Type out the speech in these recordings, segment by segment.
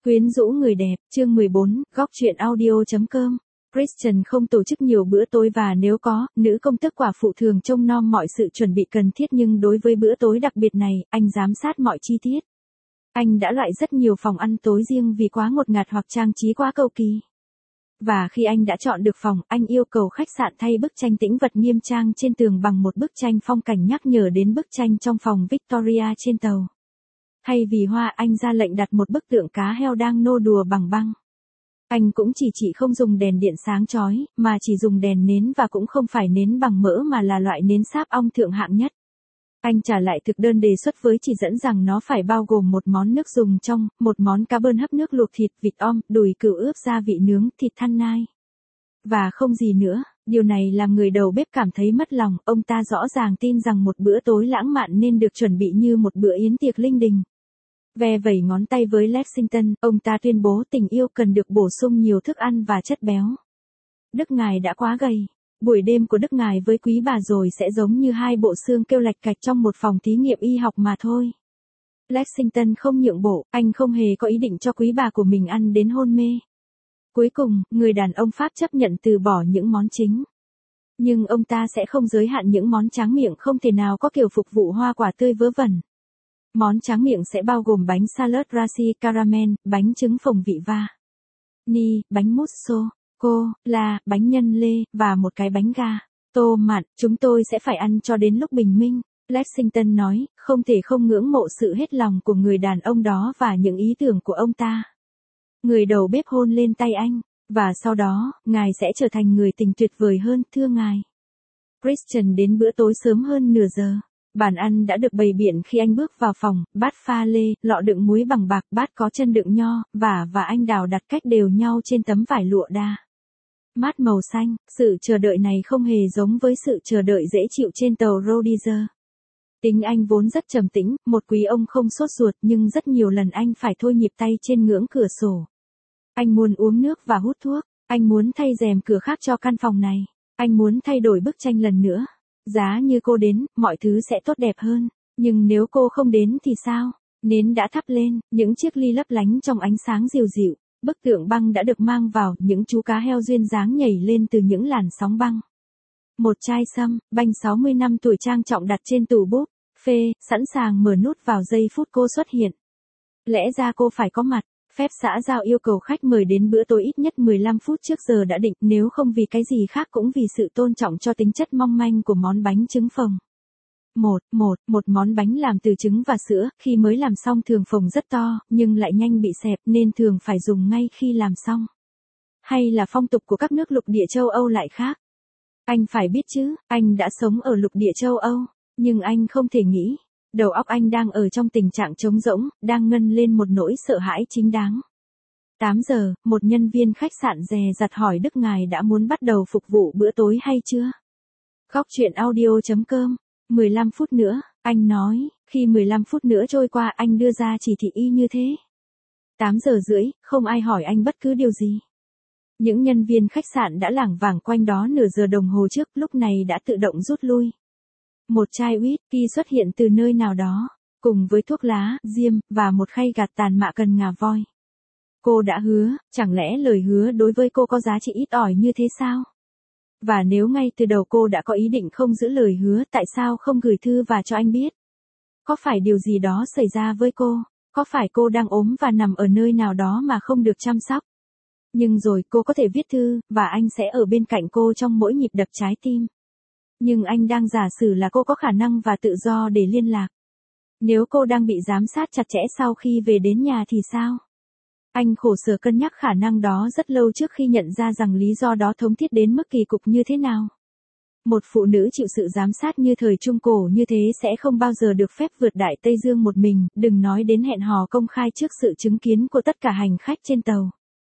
Quyến rũ người đẹp, chương 14, góc truyện audio.com. Christian không tổ chức nhiều bữa tối và nếu có, nữ công tước quả phụ thường trông nom mọi sự chuẩn bị cần thiết nhưng đối với bữa tối đặc biệt này, anh giám sát mọi chi tiết. Anh đã loại rất nhiều phòng ăn tối riêng vì quá ngột ngạt hoặc trang trí quá cầu kỳ. Và khi anh đã chọn được phòng, anh yêu cầu khách sạn thay bức tranh tĩnh vật nghiêm trang trên tường bằng một bức tranh phong cảnh nhắc nhở đến bức tranh trong phòng Victoria trên tàu. Thay vì hoa, anh ra lệnh đặt một bức tượng cá heo đang nô đùa bằng băng. Anh cũng chỉ không dùng đèn điện sáng chói, mà chỉ dùng đèn nến và cũng không phải nến bằng mỡ mà là loại nến sáp ong thượng hạng nhất. Anh trả lại thực đơn đề xuất với chỉ dẫn rằng nó phải bao gồm một món nước dùng trong, một món cá bơn hấp nước luộc thịt vịt om, đùi cừu ướp gia vị nướng, thịt than nai. Và không gì nữa, điều này làm người đầu bếp cảm thấy mất lòng, ông ta rõ ràng tin rằng một bữa tối lãng mạn nên được chuẩn bị như một bữa yến tiệc linh đình. Ve vẩy ngón tay với Lexington, ông ta tuyên bố tình yêu cần được bổ sung nhiều thức ăn và chất béo. Đức ngài đã quá gầy. Buổi đêm của Đức ngài với quý bà rồi sẽ giống như hai bộ xương kêu lạch cạch trong một phòng thí nghiệm y học mà thôi. Lexington không nhượng bộ, anh không hề có ý định cho quý bà của mình ăn đến hôn mê. Cuối cùng, người đàn ông Pháp chấp nhận từ bỏ những món chính. Nhưng ông ta sẽ không giới hạn những món tráng miệng không thể nào có kiểu phục vụ hoa quả tươi vớ vẩn. Món tráng miệng sẽ bao gồm bánh salad raci caramel, bánh trứng phồng vị va ni, bánh mousse sô cô la, bánh nhân lê, và một cái bánh gà tô mặn. Chúng tôi sẽ phải ăn cho đến lúc bình minh, Lexington nói, không thể không ngưỡng mộ sự hết lòng của người đàn ông đó và những ý tưởng của ông ta. Người đầu bếp hôn lên tay anh, và sau đó, ngài sẽ trở thành người tình tuyệt vời hơn, thưa ngài. Christian đến bữa tối sớm hơn nửa giờ. Bàn ăn đã được bày biện khi anh bước vào phòng, bát pha lê, lọ đựng muối bằng bạc, bát có chân đựng nho, và anh đào đặt cách đều nhau trên tấm vải lụa đa mát màu xanh. Sự chờ đợi này không hề giống với sự chờ đợi dễ chịu trên tàu Rhodesia. Tính anh vốn rất trầm tĩnh, một quý ông không sốt ruột nhưng rất nhiều lần anh phải thôi nhịp tay trên ngưỡng cửa sổ. Anh muốn uống nước và hút thuốc, anh muốn thay rèm cửa khác cho căn phòng này, anh muốn thay đổi bức tranh lần nữa. Giá như cô đến, mọi thứ sẽ tốt đẹp hơn. Nhưng nếu cô không đến thì sao? Nến đã thắp lên, những chiếc ly lấp lánh trong ánh sáng dịu dịu. Bức tượng băng đã được mang vào, những chú cá heo duyên dáng nhảy lên từ những làn sóng băng. Một chai sâm, banh 60 năm tuổi trang trọng đặt trên tủ búp phê, sẵn sàng mở nút vào giây phút cô xuất hiện. Lẽ ra cô phải có mặt. Phép xã giao yêu cầu khách mời đến bữa tối ít nhất 15 phút trước giờ đã định, nếu không vì cái gì khác cũng vì sự tôn trọng cho tính chất mong manh của món bánh trứng phồng. Một món bánh làm từ trứng và sữa, khi mới làm xong thường phồng rất to, nhưng lại nhanh bị xẹp nên thường phải dùng ngay khi làm xong. Hay là phong tục của các nước lục địa châu Âu lại khác. Anh phải biết chứ, anh đã sống ở lục địa châu Âu, nhưng anh không thể nghĩ. Đầu óc anh đang ở trong tình trạng trống rỗng, đang ngân lên một nỗi sợ hãi chính đáng. 8 giờ, một nhân viên khách sạn dè dặt hỏi Đức ngài đã muốn bắt đầu phục vụ bữa tối hay chưa? Góc truyện audio.com. 15 phút nữa, anh nói, khi 15 phút nữa trôi qua anh đưa ra chỉ thị y như thế. 8 giờ rưỡi, không ai hỏi anh bất cứ điều gì. Những nhân viên khách sạn đã lảng vảng quanh đó nửa giờ đồng hồ trước, lúc này đã tự động rút lui. Một chai whisky xuất hiện từ nơi nào đó, cùng với thuốc lá, diêm, và một khay gạt tàn mạ cần ngà voi. Cô đã hứa, chẳng lẽ lời hứa đối với cô có giá trị ít ỏi như thế sao? Và nếu ngay từ đầu cô đã có ý định không giữ lời hứa, tại sao không gửi thư và cho anh biết? Có phải điều gì đó xảy ra với cô? Có phải cô đang ốm và nằm ở nơi nào đó mà không được chăm sóc? Nhưng rồi cô có thể viết thư, và anh sẽ ở bên cạnh cô trong mỗi nhịp đập trái tim. Nhưng anh đang giả sử là cô có khả năng và tự do để liên lạc. Nếu cô đang bị giám sát chặt chẽ sau khi về đến nhà thì sao? Anh khổ sở cân nhắc khả năng đó rất lâu trước khi nhận ra rằng lý do đó thống thiết đến mức kỳ cục như thế nào. Một phụ nữ chịu sự giám sát như thời Trung Cổ như thế sẽ không bao giờ được phép vượt Đại Tây Dương một mình, đừng nói đến hẹn hò công khai trước sự chứng kiến của tất cả hành khách trên tàu.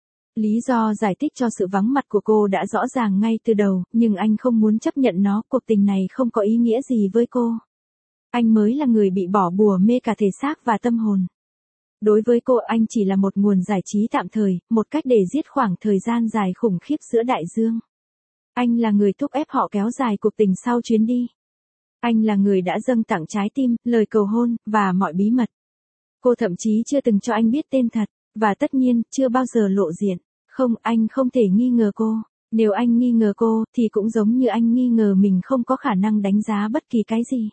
Lý do giải thích cho sự vắng mặt của cô đã rõ ràng ngay từ đầu, nhưng anh không muốn chấp nhận nó, cuộc tình này không có ý nghĩa gì với cô. Anh mới là người bị bỏ bùa mê cả thể xác và tâm hồn. Đối với cô anh chỉ là một nguồn giải trí tạm thời, một cách để giết khoảng thời gian dài khủng khiếp giữa đại dương. Anh là người thúc ép họ kéo dài cuộc tình sau chuyến đi. Anh là người đã dâng tặng trái tim, lời cầu hôn, và mọi bí mật. Cô thậm chí chưa từng cho anh biết tên thật. Và tất nhiên, chưa bao giờ lộ diện. Không, anh không thể nghi ngờ cô. Nếu anh nghi ngờ cô, thì cũng giống như anh nghi ngờ mình không có khả năng đánh giá bất kỳ cái gì.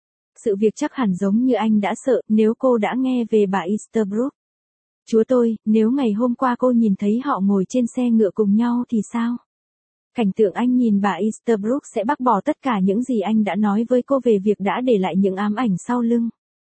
Sự việc chắc hẳn giống như anh đã sợ nếu cô đã nghe về bà Easterbrook. Chúa tôi, nếu ngày hôm qua cô nhìn thấy họ ngồi trên xe ngựa cùng nhau thì sao? Cảnh tượng anh nhìn bà Easterbrook sẽ bác bỏ tất cả những gì anh đã nói với cô về việc đã để lại những ám ảnh sau lưng.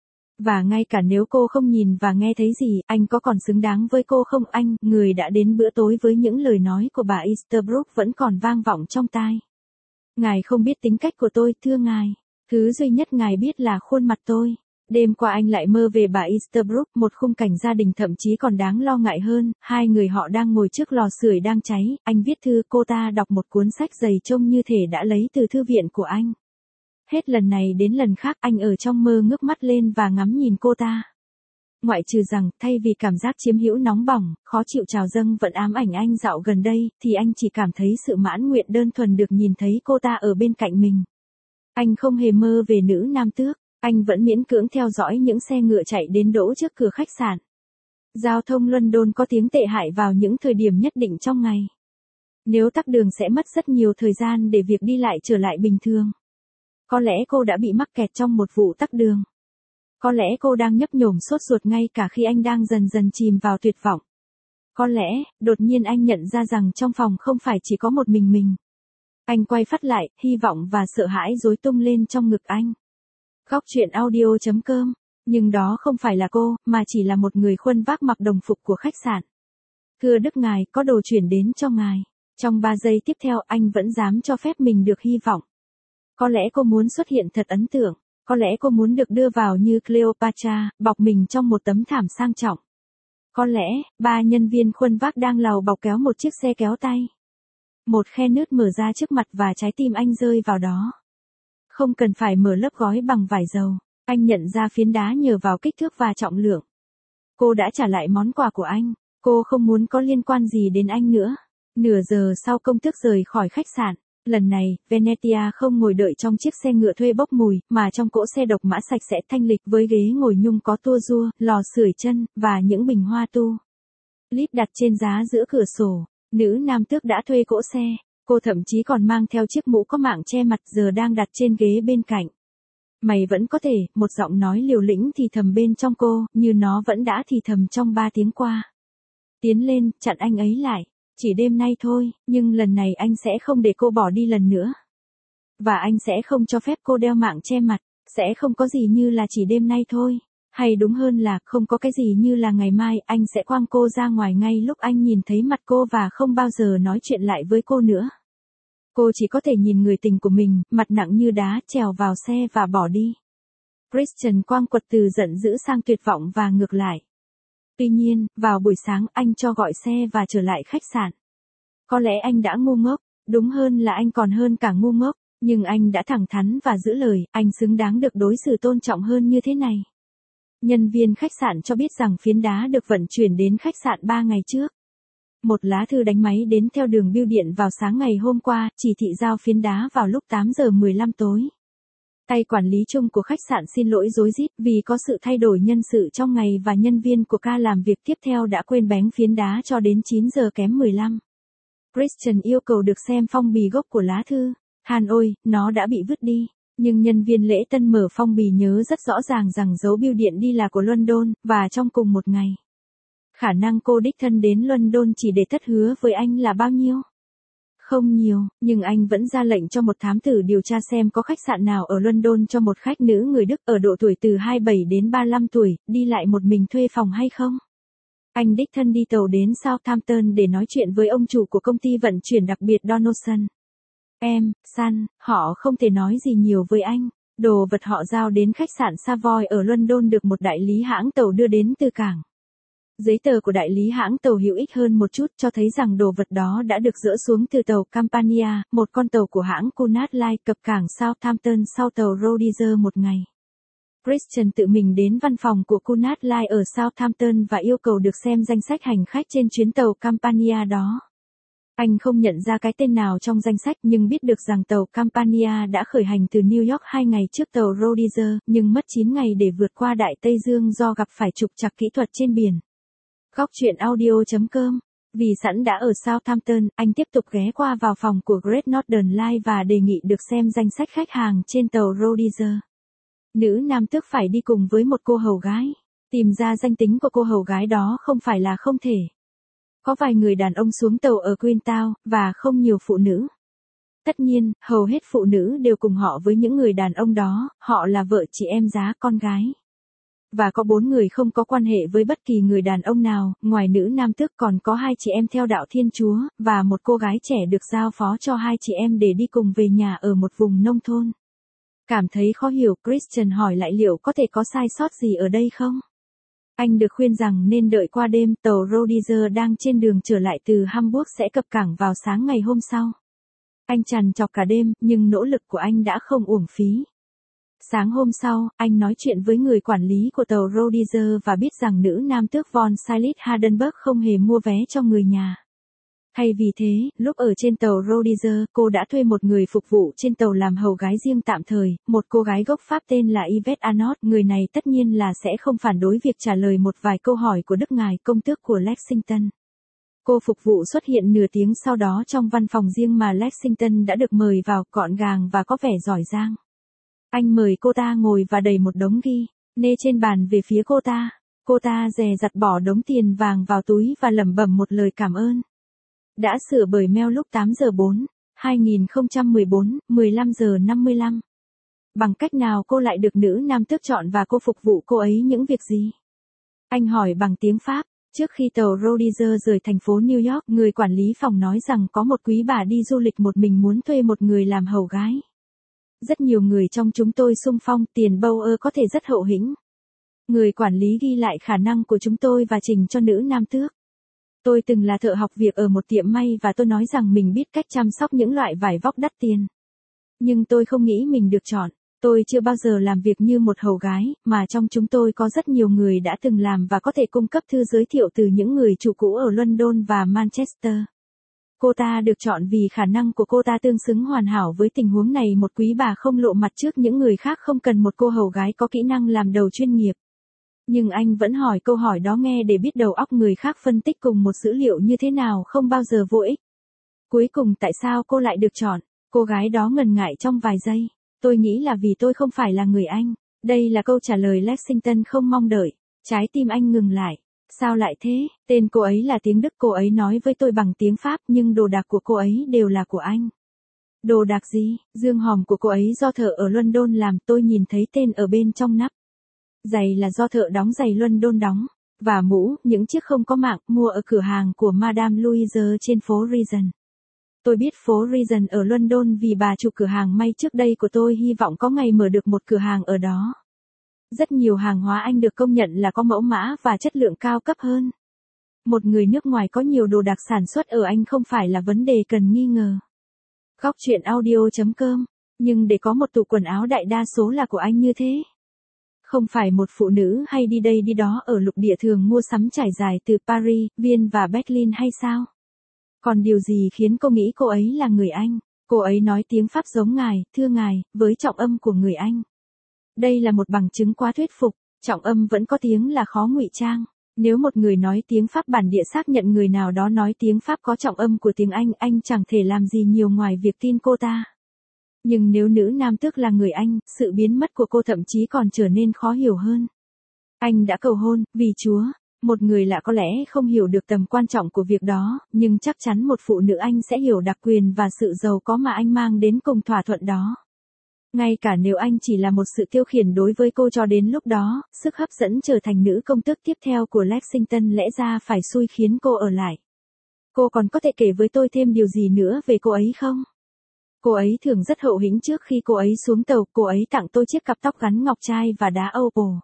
Và ngay cả nếu cô không nhìn và nghe thấy gì, anh có còn xứng đáng với cô không? Anh, người đã đến bữa tối với những lời nói của bà Easterbrook vẫn còn vang vọng trong tai. Ngài không biết tính cách của tôi, thưa ngài. Thứ duy nhất ngài biết là khuôn mặt tôi. Đêm qua anh lại mơ về bà Easterbrook, một khung cảnh gia đình thậm chí còn đáng lo ngại hơn, hai người họ đang ngồi trước lò sưởi đang cháy, anh viết thư, cô ta đọc một cuốn sách dày trông như thể đã lấy từ thư viện của anh. Hết lần này đến lần khác anh ở trong mơ ngước mắt lên và ngắm nhìn cô ta. Ngoại trừ rằng, thay vì cảm giác chiếm hữu nóng bỏng, khó chịu trào dâng vẫn ám ảnh anh dạo gần đây, thì anh chỉ cảm thấy sự mãn nguyện đơn thuần được nhìn thấy cô ta ở bên cạnh mình. Anh không hề mơ về nữ nam tước, anh vẫn miễn cưỡng theo dõi những xe ngựa chạy đến đỗ trước cửa khách sạn. Giao thông London có tiếng tệ hại vào những thời điểm nhất định trong ngày. Nếu tắc đường sẽ mất rất nhiều thời gian để việc đi lại trở lại bình thường. Có lẽ cô đã bị mắc kẹt trong một vụ tắc đường. Có lẽ cô đang nhấp nhổm sốt ruột ngay cả khi anh đang dần dần chìm vào tuyệt vọng. Có lẽ, đột nhiên anh nhận ra rằng trong phòng không phải chỉ có một mình. Anh quay phát lại, hy vọng và sợ hãi rối tung lên trong ngực anh. Góc truyện audio.com. Nhưng đó không phải là cô, mà chỉ là một người khuân vác mặc đồng phục của khách sạn. Thưa Đức ngài, có đồ chuyển đến cho ngài. Trong 3 giây tiếp theo anh vẫn dám cho phép mình được hy vọng. Có lẽ cô muốn xuất hiện thật ấn tượng. Có lẽ cô muốn được đưa vào như Cleopatra, bọc mình trong một tấm thảm sang trọng. Có lẽ, 3 nhân viên khuân vác đang lào bọc kéo một chiếc xe kéo tay. Một khe nứt mở ra trước mặt và trái tim anh rơi vào đó. Không cần phải mở lớp gói bằng vải dầu. Anh nhận ra phiến đá nhờ vào kích thước và trọng lượng. Cô đã trả lại món quà của anh. Cô không muốn có liên quan gì đến anh nữa. Nửa giờ sau công tước rời khỏi khách sạn. Lần này, Venetia không ngồi đợi trong chiếc xe ngựa thuê bốc mùi, mà trong cỗ xe độc mã sạch sẽ thanh lịch với ghế ngồi nhung có tua rua, lò sưởi chân, và những bình hoa tu lít đặt trên giá giữa cửa sổ. Nữ nam tước đã thuê cỗ xe. Cô thậm chí còn mang theo chiếc mũ có mạng che mặt giờ đang đặt trên ghế bên cạnh. Mày vẫn có thể, một giọng nói liều lĩnh thì thầm bên trong cô, như nó vẫn đã thì thầm trong 3 tiếng qua. Tiến lên, chặn anh ấy lại. Chỉ đêm nay thôi, nhưng lần này anh sẽ không để cô bỏ đi lần nữa. Và anh sẽ không cho phép cô đeo mạng che mặt, sẽ không có gì như là chỉ đêm nay thôi. Hay đúng hơn là không có cái gì như là ngày mai, anh sẽ quăng cô ra ngoài ngay lúc anh nhìn thấy mặt cô và không bao giờ nói chuyện lại với cô nữa. Cô chỉ có thể nhìn người tình của mình, mặt nặng như đá, trèo vào xe và bỏ đi. Christian quang quật từ giận dữ sang tuyệt vọng và ngược lại. Tuy nhiên, vào buổi sáng anh cho gọi xe và trở lại khách sạn. Có lẽ anh đã ngu ngốc, đúng hơn là anh còn hơn cả ngu ngốc, nhưng anh đã thẳng thắn và giữ lời, anh xứng đáng được đối xử tôn trọng hơn như thế này. Nhân viên khách sạn cho biết rằng phiến đá được vận chuyển đến khách sạn 3 ngày trước. Một lá thư đánh máy đến theo đường bưu điện vào sáng ngày hôm qua, chỉ thị giao phiến đá vào lúc 8 giờ 15 tối. Tay quản lý chung của khách sạn xin lỗi rối rít vì có sự thay đổi nhân sự trong ngày và nhân viên của ca làm việc tiếp theo đã quên bén phiến đá cho đến 9 giờ kém 15. Christian yêu cầu được xem phong bì gốc của lá thư. Han ôi, nó đã bị vứt đi. Nhưng nhân viên lễ tân mở phong bì nhớ rất rõ ràng rằng dấu bưu điện đi là của London, và trong cùng một ngày. Khả năng cô đích thân đến London chỉ để thất hứa với anh là bao nhiêu? Không nhiều, nhưng anh vẫn ra lệnh cho một thám tử điều tra xem có khách sạn nào ở London cho một khách nữ người Đức ở độ tuổi từ 27 đến 35 tuổi, đi lại một mình thuê phòng hay không. Anh đích thân đi tàu đến Southampton để nói chuyện với ông chủ của công ty vận chuyển đặc biệt Donaldson. San, họ không thể nói gì nhiều với anh. Đồ vật họ giao đến khách sạn Savoy ở London được một đại lý hãng tàu đưa đến từ cảng. Giấy tờ của đại lý hãng tàu hữu ích hơn một chút cho thấy rằng đồ vật đó đã được dỡ xuống từ tàu Campania, một con tàu của hãng Cunard Line cập cảng Southampton sau tàu Rhodesia một ngày. Christian tự mình đến văn phòng của Cunard Line ở Southampton và yêu cầu được xem danh sách hành khách trên chuyến tàu Campania đó. Anh không nhận ra cái tên nào trong danh sách nhưng biết được rằng tàu Campania đã khởi hành từ New York 2 ngày trước tàu Rhodesia, nhưng mất 9 ngày để vượt qua Đại Tây Dương do gặp phải trục trặc kỹ thuật trên biển. Góc chuyện audio.com. Vì sẵn đã ở Southampton, anh tiếp tục ghé qua vào phòng của Great Northern Line và đề nghị được xem danh sách khách hàng trên tàu Rhodesia. Nữ nam tước phải đi cùng với một cô hầu gái. Tìm ra danh tính của cô hầu gái đó không phải là không thể. Có vài người đàn ông xuống tàu ở Queenstown, và không nhiều phụ nữ. Tất nhiên, hầu hết phụ nữ đều cùng họ với những người đàn ông đó, họ là vợ chị em giá con gái. Và có 4 người không có quan hệ với bất kỳ người đàn ông nào, ngoài nữ nam tước còn có 2 chị em theo đạo Thiên Chúa, và một cô gái trẻ được giao phó cho 2 chị em để đi cùng về nhà ở một vùng nông thôn. Cảm thấy khó hiểu, Christian hỏi lại liệu có thể có sai sót gì ở đây không? Anh được khuyên rằng nên đợi qua đêm, tàu Rhodesia đang trên đường trở lại từ Hamburg sẽ cập cảng vào sáng ngày hôm sau. Anh trằn trọc cả đêm, nhưng nỗ lực của anh đã không uổng phí. Sáng hôm sau, anh nói chuyện với người quản lý của tàu Rhodesia và biết rằng nữ nam tước von Silit Hardenberg không hề mua vé cho người nhà. Thay vì thế, lúc ở trên tàu Rhodesia, cô đã thuê một người phục vụ trên tàu làm hầu gái riêng tạm thời, một cô gái gốc Pháp tên là Yvette Arnott. Người này tất nhiên là sẽ không phản đối việc trả lời một vài câu hỏi của Đức Ngài Công tước của Lexington. Cô phục vụ xuất hiện nửa tiếng sau đó trong văn phòng riêng mà Lexington đã được mời vào, gọn gàng và có vẻ giỏi giang. Anh mời cô ta ngồi và đẩy một đống ghi nê trên bàn về phía cô ta. Cô ta dè dặt bỏ đống tiền vàng vào túi và lẩm bẩm một lời cảm ơn. Đã sửa bởi mail lúc 8 giờ 4, 2014, 15 giờ 55. Bằng cách nào cô lại được nữ nam tước chọn và cô phục vụ cô ấy những việc gì? Anh hỏi bằng tiếng Pháp. Trước khi tàu Rhodesia rời thành phố New York, người quản lý phòng nói rằng có một quý bà đi du lịch một mình muốn thuê một người làm hầu gái. Rất nhiều người trong chúng tôi xung phong, tiền Bauer có thể rất hậu hĩnh. Người quản lý ghi lại khả năng của chúng tôi và trình cho nữ nam tước. Tôi từng là thợ học việc ở một tiệm may và tôi nói rằng mình biết cách chăm sóc những loại vải vóc đắt tiền. Nhưng tôi không nghĩ mình được chọn. Tôi chưa bao giờ làm việc như một hầu gái, mà trong chúng tôi có rất nhiều người đã từng làm và có thể cung cấp thư giới thiệu từ những người chủ cũ ở London và Manchester. Cô ta được chọn vì khả năng của cô ta tương xứng hoàn hảo với tình huống này. Một quý bà không lộ mặt trước những người khác không cần một cô hầu gái có kỹ năng làm đầu chuyên nghiệp. Nhưng anh vẫn hỏi câu hỏi đó nghe để biết đầu óc người khác phân tích cùng một dữ liệu như thế nào không bao giờ vô ích. Cuối cùng tại sao cô lại được chọn? Cô gái đó ngần ngại trong vài giây. Tôi nghĩ là vì tôi không phải là người Anh. Đây là câu trả lời Lexington không mong đợi. Trái tim anh ngừng lại. Sao lại thế? Tên cô ấy là tiếng Đức. Cô ấy nói với tôi bằng tiếng Pháp nhưng đồ đạc của cô ấy đều là của anh. Đồ đạc gì? Dương hòm của cô ấy do thợ ở London làm, tôi nhìn thấy tên ở bên trong nắp. Giày là do thợ đóng giày London đóng. Và mũ, những chiếc không có mạng, mua ở cửa hàng của Madame Louise trên phố Regent. Tôi biết phố Regent ở London vì bà chủ cửa hàng may trước đây của tôi hy vọng có ngày mở được một cửa hàng ở đó. Rất nhiều hàng hóa Anh được công nhận là có mẫu mã và chất lượng cao cấp hơn. Một người nước ngoài có nhiều đồ đạc sản xuất ở Anh không phải là vấn đề cần nghi ngờ. Góc chuyện audio.com. Nhưng để có một tủ quần áo đại đa số là của anh như thế. Không phải một phụ nữ hay đi đây đi đó ở lục địa thường mua sắm trải dài từ Paris, Viên và Berlin hay sao? Còn điều gì khiến cô nghĩ cô ấy là người Anh? Cô ấy nói tiếng Pháp giống ngài, thưa ngài, với trọng âm của người Anh. Đây là một bằng chứng quá thuyết phục, trọng âm vẫn có tiếng là khó ngụy trang. Nếu một người nói tiếng Pháp bản địa xác nhận người nào đó nói tiếng Pháp có trọng âm của tiếng Anh chẳng thể làm gì nhiều ngoài việc tin cô ta. Nhưng nếu nữ nam tước là người Anh, sự biến mất của cô thậm chí còn trở nên khó hiểu hơn. Anh đã cầu hôn, vì Chúa. Một người lạ có lẽ không hiểu được tầm quan trọng của việc đó, nhưng chắc chắn một phụ nữ Anh sẽ hiểu đặc quyền và sự giàu có mà anh mang đến cùng thỏa thuận đó. Ngay cả nếu anh chỉ là một sự tiêu khiển đối với cô cho đến lúc đó, sức hấp dẫn trở thành nữ công tước tiếp theo của Lexington lẽ ra phải xui khiến cô ở lại. Cô còn có thể kể với tôi thêm điều gì nữa về cô ấy không? Cô ấy thường rất hậu hĩnh trước khi cô ấy xuống tàu, cô ấy tặng tôi chiếc cặp tóc gắn ngọc trai và đá opal.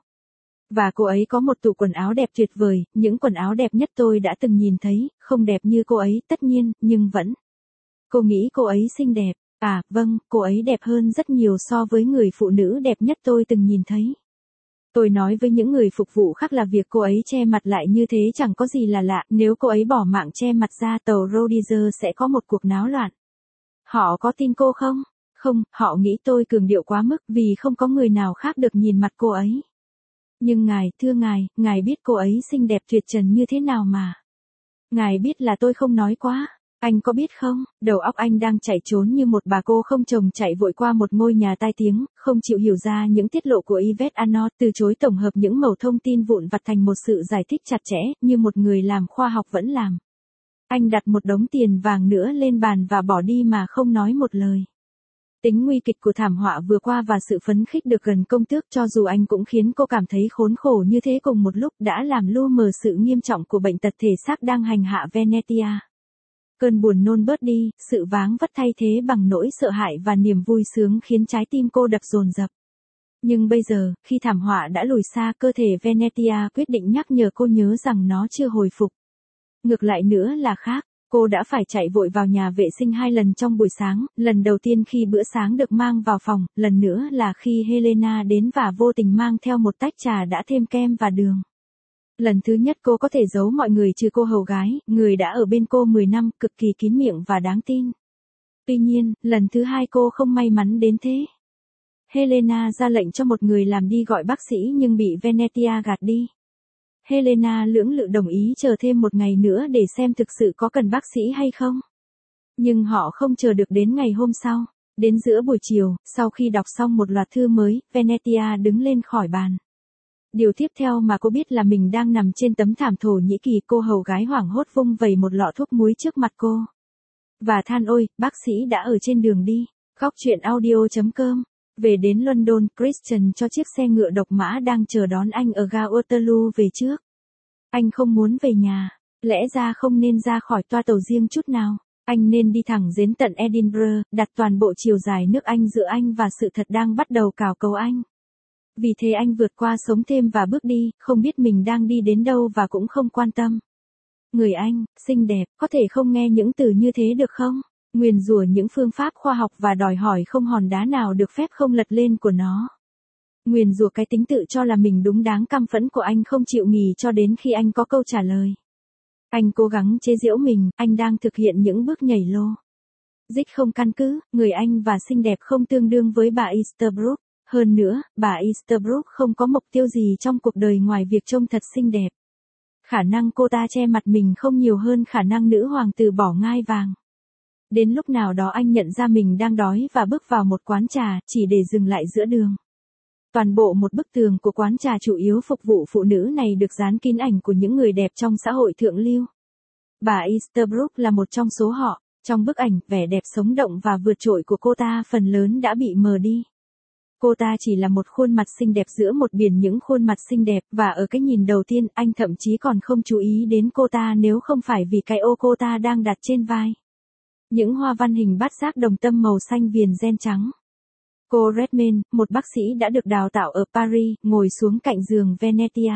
Và cô ấy có một tủ quần áo đẹp tuyệt vời, những quần áo đẹp nhất tôi đã từng nhìn thấy, không đẹp như cô ấy tất nhiên, nhưng vẫn. Cô nghĩ cô ấy xinh đẹp, à, vâng, cô ấy đẹp hơn rất nhiều so với người phụ nữ đẹp nhất tôi từng nhìn thấy. Tôi nói với những người phục vụ khác là việc cô ấy che mặt lại như thế chẳng có gì là lạ, nếu cô ấy bỏ mạng che mặt ra tàu Rhodesia sẽ có một cuộc náo loạn. Họ có tin cô không? Không, họ nghĩ tôi cường điệu quá mức vì không có người nào khác được nhìn mặt cô ấy. Nhưng thưa ngài biết cô ấy xinh đẹp tuyệt trần như thế nào mà. Ngài biết là tôi không nói quá. Anh có biết không, đầu óc anh đang chạy trốn như một bà cô không chồng chạy vội qua một ngôi nhà tai tiếng, không chịu hiểu ra những tiết lộ của Yvette Arnaud, từ chối tổng hợp những mẩu thông tin vụn vặt thành một sự giải thích chặt chẽ, như một người làm khoa học vẫn làm. Anh đặt một đống tiền vàng nữa lên bàn và bỏ đi mà không nói một lời. Tính nguy kịch của thảm họa vừa qua và sự phấn khích được gần công tước cho dù anh cũng khiến cô cảm thấy khốn khổ như thế cùng một lúc đã làm lu mờ sự nghiêm trọng của bệnh tật thể xác đang hành hạ Venetia. Cơn buồn nôn bớt đi, sự váng vất thay thế bằng nỗi sợ hãi và niềm vui sướng khiến trái tim cô đập dồn dập. Nhưng bây giờ, khi thảm họa đã lùi xa, cơ thể Venetia quyết định nhắc nhở cô nhớ rằng nó chưa hồi phục. Ngược lại nữa là khác, cô đã phải chạy vội vào nhà vệ sinh 2 lần trong buổi sáng, lần đầu tiên khi bữa sáng được mang vào phòng, lần nữa là khi Helena đến và vô tình mang theo một tách trà đã thêm kem và đường. Lần thứ nhất cô có thể giấu mọi người trừ cô hầu gái, người đã ở bên cô 10 năm, cực kỳ kín miệng và đáng tin. Tuy nhiên, lần thứ hai cô không may mắn đến thế. Helena ra lệnh cho một người làm đi gọi bác sĩ nhưng bị Venetia gạt đi. Helena lưỡng lự đồng ý chờ thêm một ngày nữa để xem thực sự có cần bác sĩ hay không. Nhưng họ không chờ được đến ngày hôm sau. Đến giữa buổi chiều, sau khi đọc xong một loạt thư mới, Venetia đứng lên khỏi bàn. Điều tiếp theo mà cô biết là mình đang nằm trên tấm thảm Thổ Nhĩ Kỳ. Cô hầu gái hoảng hốt vung vẩy một lọ thuốc muối trước mặt cô. Và than ôi, bác sĩ đã ở trên đường đi. Góc truyện audio.com. Về đến London, Christian cho chiếc xe ngựa độc mã đang chờ đón anh ở ga Waterloo về trước. Anh không muốn về nhà. Lẽ ra không nên ra khỏi toa tàu riêng chút nào. Anh nên đi thẳng đến tận Edinburgh, đặt toàn bộ chiều dài nước Anh giữa anh và sự thật đang bắt đầu cào cấu anh. Vì thế anh vượt qua sống thêm và bước đi, không biết mình đang đi đến đâu và cũng không quan tâm. Người Anh, xinh đẹp, có thể không nghe những từ như thế được không? Nguyền rủa những phương pháp khoa học và đòi hỏi không hòn đá nào được phép không lật lên của nó. Nguyền rủa cái tính tự cho là mình đúng đáng căm phẫn của anh không chịu nghỉ cho đến khi anh có câu trả lời. Anh cố gắng chế giễu mình, anh đang thực hiện những bước nhảy lô. Dích không căn cứ, người Anh và xinh đẹp không tương đương với bà Easterbrook. Hơn nữa, bà Easterbrook không có mục tiêu gì trong cuộc đời ngoài việc trông thật xinh đẹp. Khả năng cô ta che mặt mình không nhiều hơn khả năng nữ hoàng tử bỏ ngai vàng. Đến lúc nào đó anh nhận ra mình đang đói và bước vào một quán trà, chỉ để dừng lại giữa đường. Toàn bộ một bức tường của quán trà chủ yếu phục vụ phụ nữ này được dán kín ảnh của những người đẹp trong xã hội thượng lưu. Bà Easterbrook là một trong số họ. Trong bức ảnh, vẻ đẹp sống động và vượt trội của cô ta phần lớn đã bị mờ đi. Cô ta chỉ là một khuôn mặt xinh đẹp giữa một biển những khuôn mặt xinh đẹp, và ở cái nhìn đầu tiên, anh thậm chí còn không chú ý đến cô ta nếu không phải vì cái ô cô ta đang đặt trên vai. Những hoa văn hình bát giác đồng tâm màu xanh viền ren trắng. Cô Redmayne, một bác sĩ đã được đào tạo ở Paris, ngồi xuống cạnh giường Venetia.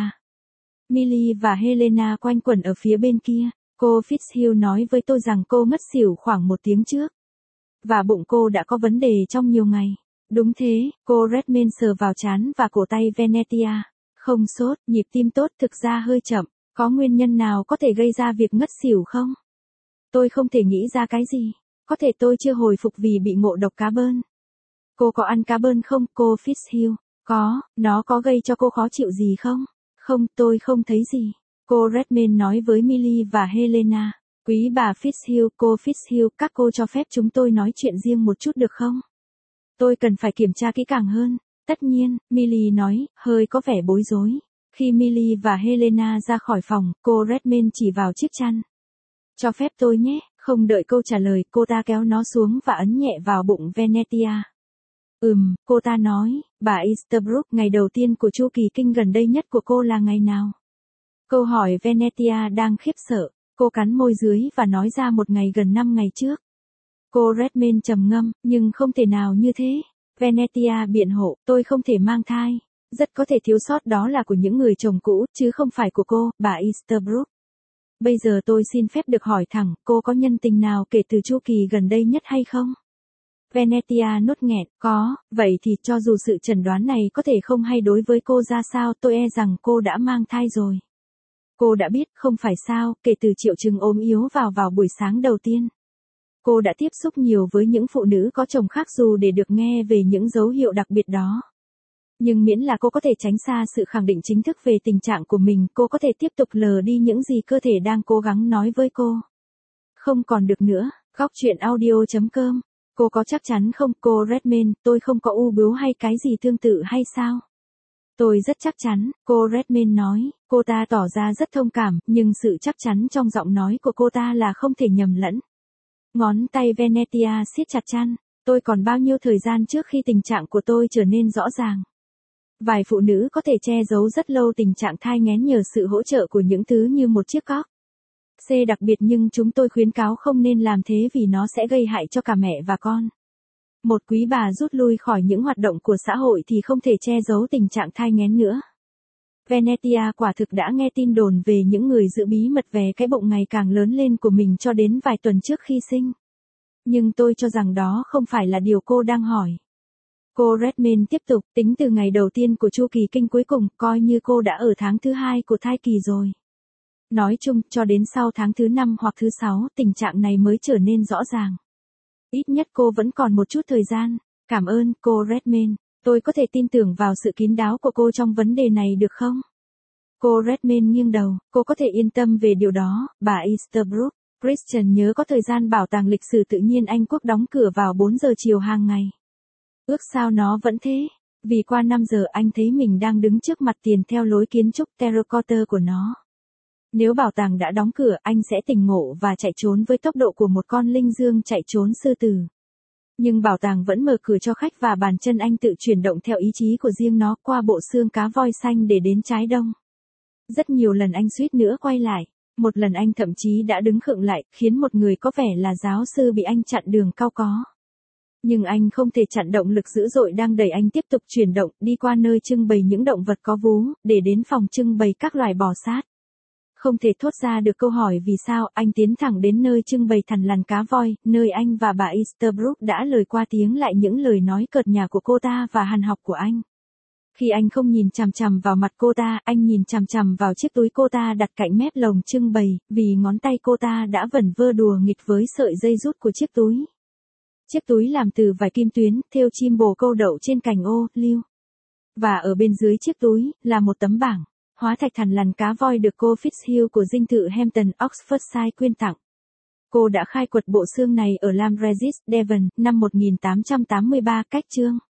Millie và Helena quanh quẩn ở phía bên kia. Cô Fitzhugh nói với tôi rằng cô ngất xỉu khoảng 1 tiếng trước. Và bụng cô đã có vấn đề trong nhiều ngày. Đúng thế, cô Redmayne sờ vào trán và cổ tay Venetia. Không sốt, nhịp tim tốt, thực ra hơi chậm. Có nguyên nhân nào có thể gây ra việc ngất xỉu không? Tôi không thể nghĩ ra cái gì. Có thể tôi chưa hồi phục vì bị ngộ độc cá bơn. Cô có ăn cá bơn không, cô Fitzhugh? Có, nó có gây cho cô khó chịu gì không? Không, tôi không thấy gì. Cô Redmayne nói với Millie và Helena. Quý bà Fitzhugh, cô Fitzhugh, các cô cho phép chúng tôi nói chuyện riêng một chút được không? Tôi cần phải kiểm tra kỹ càng hơn. Tất nhiên, Millie nói, hơi có vẻ bối rối. Khi Millie và Helena ra khỏi phòng, cô Redmayne chỉ vào chiếc chăn. Cho phép tôi nhé, không đợi câu trả lời, cô ta kéo nó xuống và ấn nhẹ vào bụng Venetia. Cô ta nói, bà Easterbrook, ngày đầu tiên của chu kỳ kinh gần đây nhất của cô là ngày nào? Câu hỏi Venetia đang khiếp sợ, cô cắn môi dưới và nói ra một ngày gần 5 ngày trước. Cô Redmayne trầm ngâm, nhưng không thể nào như thế. Venetia biện hộ, tôi không thể mang thai. Rất có thể thiếu sót đó là của những người chồng cũ, chứ không phải của cô, bà Easterbrook. Bây giờ tôi xin phép được hỏi thẳng, cô có nhân tình nào kể từ chu kỳ gần đây nhất hay không? Venetia nuốt nghẹn, có, vậy thì cho dù sự chẩn đoán này có thể không hay đối với cô ra sao, tôi e rằng cô đã mang thai rồi. Cô đã biết, không phải sao, kể từ triệu chứng ốm yếu vào buổi sáng đầu tiên. Cô đã tiếp xúc nhiều với những phụ nữ có chồng khác dù để được nghe về những dấu hiệu đặc biệt đó. Nhưng miễn là cô có thể tránh xa sự khẳng định chính thức về tình trạng của mình, cô có thể tiếp tục lờ đi những gì cơ thể đang cố gắng nói với cô. Không còn được nữa. Góc chuyện audio.com. Cô có chắc chắn không, cô Redmayne, tôi không có u bướu hay cái gì tương tự hay sao? Tôi rất chắc chắn, cô Redmayne nói. Cô ta tỏ ra rất thông cảm, nhưng sự chắc chắn trong giọng nói của cô ta là không thể nhầm lẫn. Ngón tay Venetia siết chặt chăn. Tôi còn bao nhiêu thời gian trước khi tình trạng của tôi trở nên rõ ràng. Vài phụ nữ có thể che giấu rất lâu tình trạng thai nghén nhờ sự hỗ trợ của những thứ như một chiếc cóc. C đặc biệt, nhưng chúng tôi khuyến cáo không nên làm thế vì nó sẽ gây hại cho cả mẹ và con. Một quý bà rút lui khỏi những hoạt động của xã hội thì không thể che giấu tình trạng thai nghén nữa. Venetia quả thực đã nghe tin đồn về những người giữ bí mật về cái bụng ngày càng lớn lên của mình cho đến vài tuần trước khi sinh. Nhưng tôi cho rằng đó không phải là điều cô đang hỏi. Cô Redmayne tiếp tục, tính từ ngày đầu tiên của chu kỳ kinh cuối cùng, coi như cô đã ở tháng thứ 2 của thai kỳ rồi. Nói chung, cho đến sau tháng thứ 5 hoặc thứ 6, tình trạng này mới trở nên rõ ràng. Ít nhất cô vẫn còn một chút thời gian. Cảm ơn, cô Redmayne. Tôi có thể tin tưởng vào sự kín đáo của cô trong vấn đề này được không? Cô Redmayne nghiêng đầu, cô có thể yên tâm về điều đó, bà Easterbrook. Christian nhớ có thời gian Bảo tàng lịch sử tự nhiên Anh Quốc đóng cửa vào 4 giờ chiều hàng ngày. Ước sao nó vẫn thế. Vì qua 5 giờ anh thấy mình đang đứng trước mặt tiền theo lối kiến trúc terracotta của nó. Nếu bảo tàng đã đóng cửa, anh sẽ tỉnh ngộ và chạy trốn với tốc độ của một con linh dương chạy trốn sư tử. Nhưng bảo tàng vẫn mở cửa cho khách và bàn chân anh tự chuyển động theo ý chí của riêng nó qua bộ xương cá voi xanh để đến trái đông. Rất nhiều lần anh suýt nữa quay lại. Một lần anh thậm chí đã đứng khựng lại, khiến một người có vẻ là giáo sư bị anh chặn đường cau có. Nhưng anh không thể chặn động lực dữ dội đang đẩy anh tiếp tục chuyển động, đi qua nơi trưng bày những động vật có vú, để đến phòng trưng bày các loài bò sát. Không thể thốt ra được câu hỏi vì sao, anh tiến thẳng đến nơi trưng bày thằn lằn cá voi, nơi anh và bà Easterbrook đã lời qua tiếng lại những lời nói cợt nhả của cô ta và hằn học của anh. Khi anh không nhìn chằm chằm vào mặt cô ta, anh nhìn chằm chằm vào chiếc túi cô ta đặt cạnh mép lồng trưng bày, vì ngón tay cô ta đã vẩn vơ đùa nghịch với sợi dây rút của chiếc túi. Chiếc túi làm từ vải kim tuyến, thêu chim bồ câu đậu trên cành ô liu. Và ở bên dưới chiếc túi, là một tấm bảng. Hóa thạch thằn lằn cá voi được cô Fitzhugh của dinh thự Hampton, Oxfordshire quyên tặng. Cô đã khai quật bộ xương này ở Lam Regis, Devon, năm 1883, cách chương.